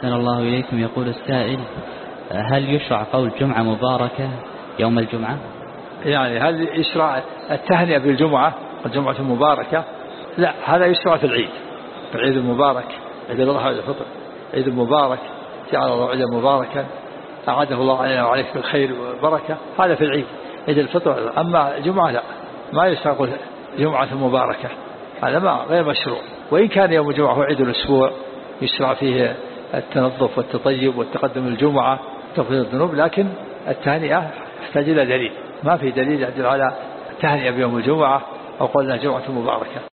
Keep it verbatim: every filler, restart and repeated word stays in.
أحسن الله إليكم. يقول السائل: هل يشرع قول جمعة مباركة يوم الجمعة؟ يعني هل يشرع التهنئة بالجمعة الجمعة المباركة؟ لا، هذا يشرع في العيد، في العيد المبارك، عيد الأضحى وعيد الفطر، عيد المبارك جعل الله عيدا مباركا أعاده الله علينا وعليك بالخير والبركة، هذا في العيد عيد الفطر. أما الجمعة لا، ما يشرع جمعة مباركة، هذا ما غير مشروع. وإن كان يوم الجمعة هو عيد الأسبوع يشرع فيه التنظف والتطيب والتقدم الجمعة تغفير الذنوب، لكن التهنئة يحتاج إلى دليل، ما في دليل يدل على التهنئة بيوم الجمعة أو قلنا جمعة مباركة.